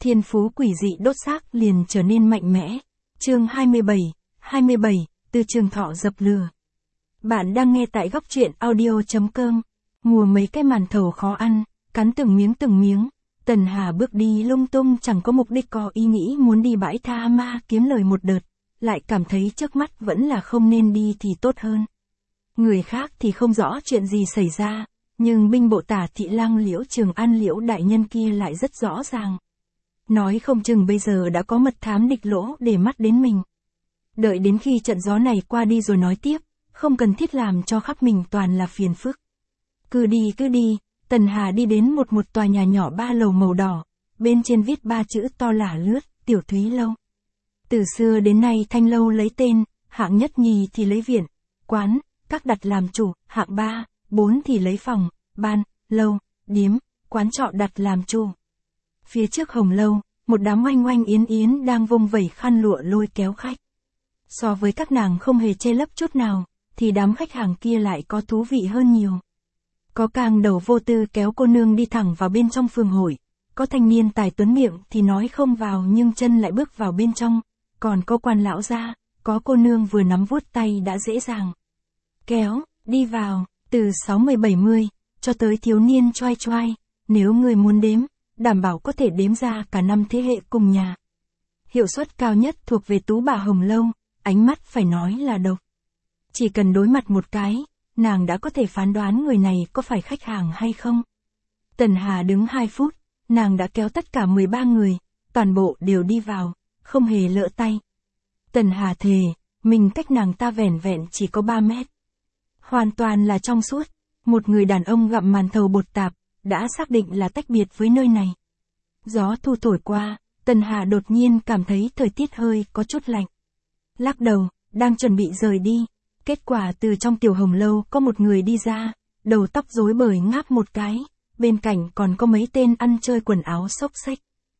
thiên phú quỷ dị đốt xác liền trở nên mạnh mẽ. Chương 27, Từ Trường Thọ dập lửa. Bạn đang nghe tại góc truyện audio.com. Mùa mấy cái màn thầu khó ăn, cắn từng miếng. Tần Hà bước đi lung tung chẳng có mục đích, có ý nghĩ muốn đi bãi tha ma kiếm lời một đợt, lại cảm thấy trước mắt vẫn là không nên đi thì tốt hơn. Người khác thì không rõ chuyện gì xảy ra, nhưng binh bộ Tả Thị Lang Liễu Trường An Liễu đại nhân kia lại rất rõ ràng. Nói không chừng bây giờ đã có mật thám địch lỗ để mắt đến mình. Đợi đến khi trận gió này qua đi rồi nói tiếp, không cần thiết làm cho khắp mình toàn là phiền phức. Cứ đi, Tần Hà đi đến một tòa nhà nhỏ 3 lầu màu đỏ, bên trên viết 3 chữ to lả lướt, Tiểu Thúy Lâu. Từ xưa đến nay Thanh Lâu lấy tên, hạng nhất nhì thì lấy viện, quán, các đặt làm chủ, hạng 3, 4 thì lấy phòng, ban, lâu, điếm, quán trọ đặt làm chủ. Phía trước Hồng Lâu, một đám oanh yến đang vung vẩy khăn lụa lôi kéo khách. So với các nàng không hề che lấp chút nào, thì đám khách hàng kia lại có thú vị hơn nhiều. Có càng đầu vô tư kéo cô nương đi thẳng vào bên trong phường hội, có thanh niên tài tuấn miệng thì nói không vào nhưng chân lại bước vào bên trong, còn có quan lão gia, có cô nương vừa nắm vuốt tay đã dễ dàng kéo, đi vào, từ 60-70, cho tới thiếu niên choai, nếu người muốn đếm, đảm bảo có thể đếm ra cả 5 thế hệ cùng nhà. Hiệu suất cao nhất thuộc về tú bà Hồng Lâu, ánh mắt phải nói là độc. Chỉ cần đối mặt một cái, nàng đã có thể phán đoán người này có phải khách hàng hay không. Tần Hà đứng 2 phút, nàng đã kéo tất cả 13 người, toàn bộ đều đi vào, không hề lỡ tay. Tần Hà thề, mình cách nàng ta vẻn vẹn chỉ có 3 mét. Hoàn toàn là trong suốt, một người đàn ông gặm màn thầu bột tạp, đã xác định là tách biệt với nơi này. Gió thu thổi qua, Tần Hà đột nhiên cảm thấy thời tiết hơi có chút lạnh. Lắc đầu, đang chuẩn bị rời đi. Kết quả từ trong Tiểu Hồng Lâu có một người đi ra, đầu tóc rối bời ngáp một cái, bên cạnh còn có mấy tên ăn chơi quần áo xốc xếch.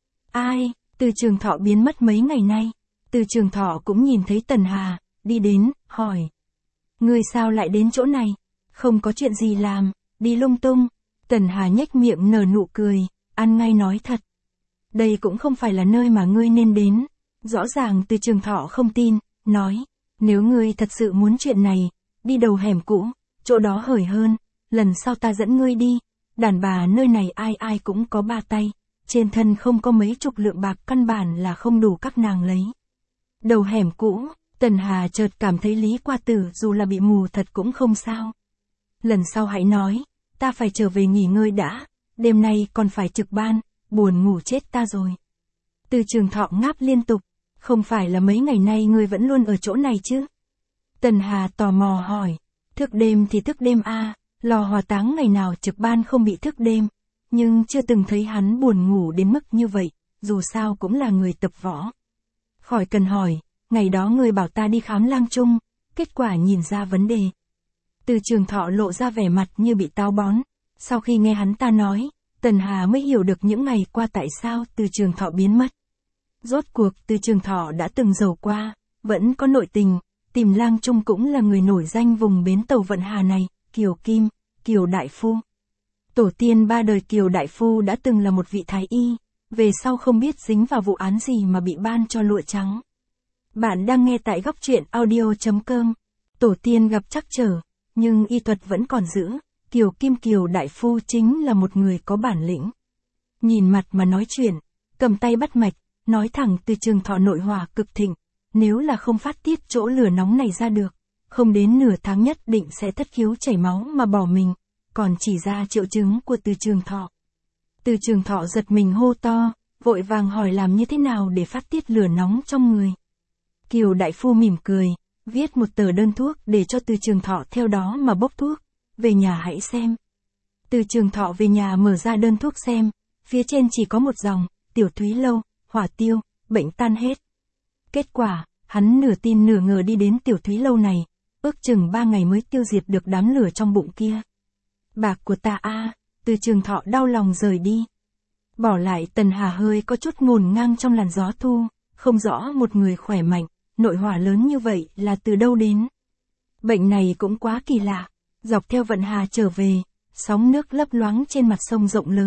Ai, Từ Trường Thọ biến mất mấy ngày nay. Từ Trường Thọ cũng nhìn thấy Tần Hà, đi đến, hỏi. Người sao lại đến chỗ này? Không có chuyện gì làm, đi lung tung. Tần Hà nhếch miệng nở nụ cười, ăn ngay nói thật. Đây cũng không phải là nơi mà ngươi nên đến. Rõ ràng Từ Trường Thọ không tin, nói. Nếu ngươi thật sự muốn chuyện này, đi đầu hẻm cũ, chỗ đó hởi hơn, lần sau ta dẫn ngươi đi. Đàn bà nơi này ai cũng có 3 tay, trên thân không có mấy chục lượng bạc căn bản là không đủ các nàng lấy. Đầu hẻm cũ, Tần Hà chợt cảm thấy Lý Qua Tử dù là bị mù thật cũng không sao. Lần sau hãy nói, ta phải trở về nghỉ ngơi đã, đêm nay còn phải trực ban, buồn ngủ chết ta rồi. Từ Trường Thọ ngáp liên tục, không phải là mấy ngày nay ngươi vẫn luôn ở chỗ này chứ? Tần Hà tò mò hỏi, thức đêm thì thức đêm a, lò hỏa táng ngày nào trực ban không bị thức đêm, nhưng chưa từng thấy hắn buồn ngủ đến mức như vậy, dù sao cũng là người tập võ. Khỏi cần hỏi, ngày đó ngươi bảo ta đi khám lang trung, kết quả nhìn ra vấn đề. Từ Trường Thọ lộ ra vẻ mặt như bị táo bón, sau khi nghe hắn ta nói, Tần Hà mới hiểu được những ngày qua tại sao Từ Trường Thọ biến mất. Rốt cuộc Từ Trường Thọ đã từng giàu qua, vẫn có nội tình, tìm lang trung cũng là người nổi danh vùng bến tàu Vận Hà này, Kiều Kim, Kiều Đại Phu. Tổ tiên 3 đời Kiều Đại Phu đã từng là một vị thái y, về sau không biết dính vào vụ án gì mà bị ban cho lụa trắng. Bạn đang nghe tại góc truyện audio.com. Tổ tiên gặp trắc trở, nhưng y thuật vẫn còn giữ, Kiều Kim Kiều Đại Phu chính là một người có bản lĩnh. Nhìn mặt mà nói chuyện, cầm tay bắt mạch, nói thẳng Từ Trường Thọ nội hỏa cực thịnh, nếu là không phát tiết chỗ lửa nóng này ra được, không đến nửa tháng nhất định sẽ thất khiếu chảy máu mà bỏ mình, còn chỉ ra triệu chứng của Từ Trường Thọ. Từ Trường Thọ giật mình hô to, vội vàng hỏi làm như thế nào để phát tiết lửa nóng trong người. Kiều Đại Phu mỉm cười, viết một tờ đơn thuốc để cho Từ Trường Thọ theo đó mà bốc thuốc, về nhà hãy xem. Từ Trường Thọ về nhà mở ra đơn thuốc xem, phía trên chỉ có một dòng, Tiểu Thúy Lâu, hỏa tiêu, bệnh tan hết. Kết quả, hắn nửa tin nửa ngờ đi đến Tiểu Thúy Lâu này, ước chừng 3 ngày mới tiêu diệt được đám lửa trong bụng kia. Bạc của ta a, Từ Trường Thọ đau lòng rời đi. Bỏ lại Tần Hà hơi có chút ngổn ngang trong làn gió thu, không rõ một người khỏe mạnh, nội hỏa lớn như vậy là từ đâu đến. Bệnh này cũng quá kỳ lạ, dọc theo Vận Hà trở về, sóng nước lấp loáng trên mặt sông rộng lớn,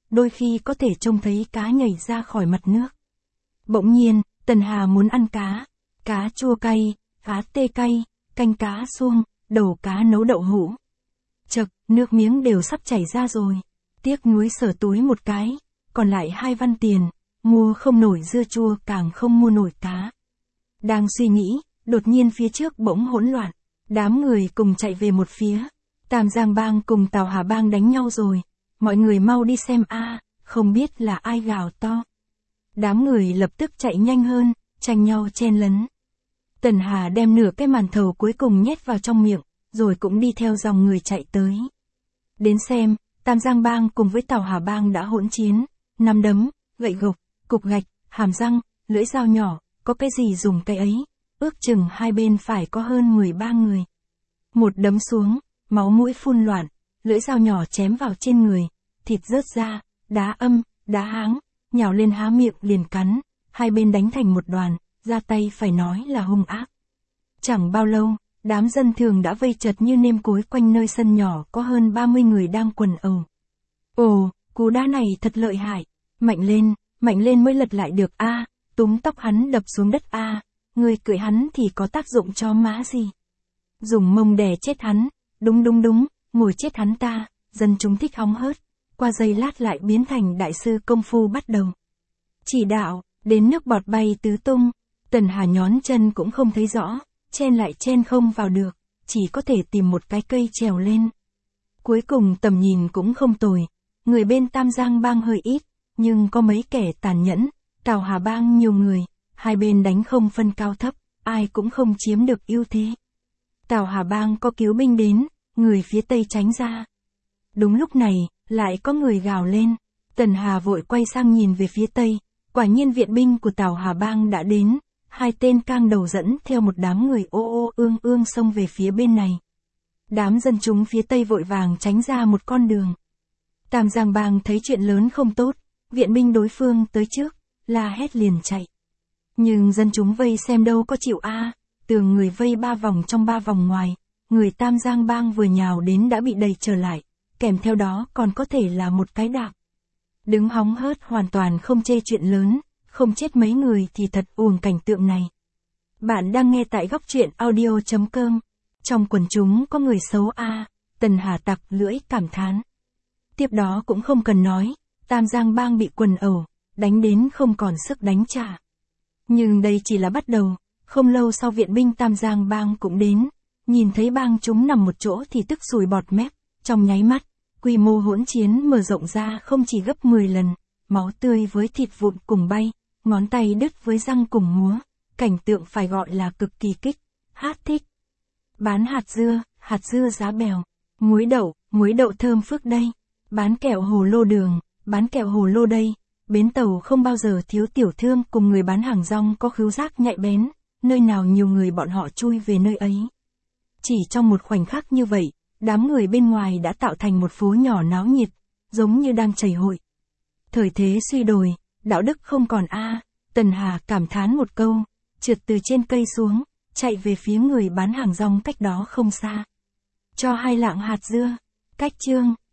đôi khi có thể trông thấy cá nhảy ra khỏi mặt nước. Bỗng nhiên, Tần Hà muốn ăn cá chua cay, cá tê cay, canh cá suông, đầu cá nấu đậu hũ. Chậc, nước miếng đều sắp chảy ra rồi. Tiếc nuối sờ túi một cái, còn lại 2 văn tiền, mua không nổi dưa chua càng không mua nổi cá. Đang suy nghĩ, đột nhiên phía trước bỗng hỗn loạn, đám người cùng chạy về một phía. Tam Giang Bang cùng Tào Hà Bang đánh nhau rồi, mọi người mau đi xem a, không biết là ai gào to. Đám người lập tức chạy nhanh hơn, tranh nhau chen lấn. Tần Hà đem nửa cái màn thầu cuối cùng nhét vào trong miệng, rồi cũng đi theo dòng người chạy tới. Đến xem, Tam Giang Bang cùng với Tào Hà Bang đã hỗn chiến, nắm đấm, gậy gộc, cục gạch, hàm răng, lưỡi dao nhỏ, có cái gì dùng cái ấy, ước chừng hai bên phải có hơn 13 người. Một đấm xuống, máu mũi phun loạn, lưỡi dao nhỏ chém vào trên người, thịt rớt ra, đá âm, đá háng, nhào lên há miệng liền cắn, hai bên đánh thành một đoàn, ra tay phải nói là hung ác. Chẳng bao lâu, đám dân thường đã vây chật như nêm cối quanh nơi sân nhỏ có hơn 30 người đang quần ẩu. Ồ, cú đá này thật lợi hại, mạnh lên mới lật lại được a, túm tóc hắn đập xuống đất a, người cưỡi hắn thì có tác dụng cho má gì. Dùng mông đè chết hắn, đúng, ngồi chết hắn ta, dân chúng thích hóng hớt, qua giây lát lại biến thành đại sư công phu bắt đầu. Chỉ đạo, đến nước bọt bay tứ tung, Tần Hà nhón chân cũng không thấy rõ, chen lại chen không vào được, chỉ có thể tìm một cái cây trèo lên. Cuối cùng tầm nhìn cũng không tồi, người bên Tam Giang Bang hơi ít, nhưng có mấy kẻ tàn nhẫn, Tào Hà Bang nhiều người, hai bên đánh không phân cao thấp, ai cũng không chiếm được ưu thế. Tào Hà Bang có cứu binh đến, người phía Tây tránh ra. Đúng lúc này, lại có người gào lên, Tần Hà vội quay sang nhìn về phía Tây, quả nhiên viện binh của Tào Hà Bang đã đến, hai tên cang đầu dẫn theo một đám người ô ương xông về phía bên này. Đám dân chúng phía Tây vội vàng tránh ra một con đường. Tam Giang Bang thấy chuyện lớn không tốt, viện binh đối phương tới trước, la hét liền chạy. Nhưng dân chúng vây xem đâu có chịu a, tường người vây 3 vòng trong 3 vòng ngoài, người Tam Giang Bang vừa nhào đến đã bị đẩy trở lại, kèm theo đó còn có thể là một cái đạp. Đứng hóng hớt hoàn toàn không chê chuyện lớn, không chết mấy người thì thật uổng cảnh tượng này. Bạn đang nghe tại góc truyện audio.com. Trong quần chúng có người xấu a, Tần Hà tặc lưỡi cảm thán. Tiếp đó cũng không cần nói, Tam Giang Bang bị quần ẩu, đánh đến không còn sức đánh trả. Nhưng đây chỉ là bắt đầu, không lâu sau viện binh Tam Giang Bang cũng đến, nhìn thấy bang chúng nằm một chỗ thì tức sùi bọt mép, trong nháy mắt, quy mô hỗn chiến mở rộng ra không chỉ gấp 10 lần, máu tươi với thịt vụn cùng bay, ngón tay đứt với răng cùng múa, cảnh tượng phải gọi là cực kỳ thích. Bán hạt dưa giá bèo, muối đậu thơm phước đây, bán kẹo hồ lô đường, bán kẹo hồ lô đây, bến tàu không bao giờ thiếu tiểu thương cùng người bán hàng rong có khứu giác nhạy bén, nơi nào nhiều người bọn họ chui về nơi ấy. Chỉ trong một khoảnh khắc như vậy, đám người bên ngoài đã tạo thành một phố nhỏ náo nhiệt, giống như đang chảy hội. Thời thế suy đồi, đạo đức không còn a, Tần Hà cảm thán một câu, trượt từ trên cây xuống, chạy về phía người bán hàng rong cách đó không xa. Cho 2 lạng hạt dưa, cách chương.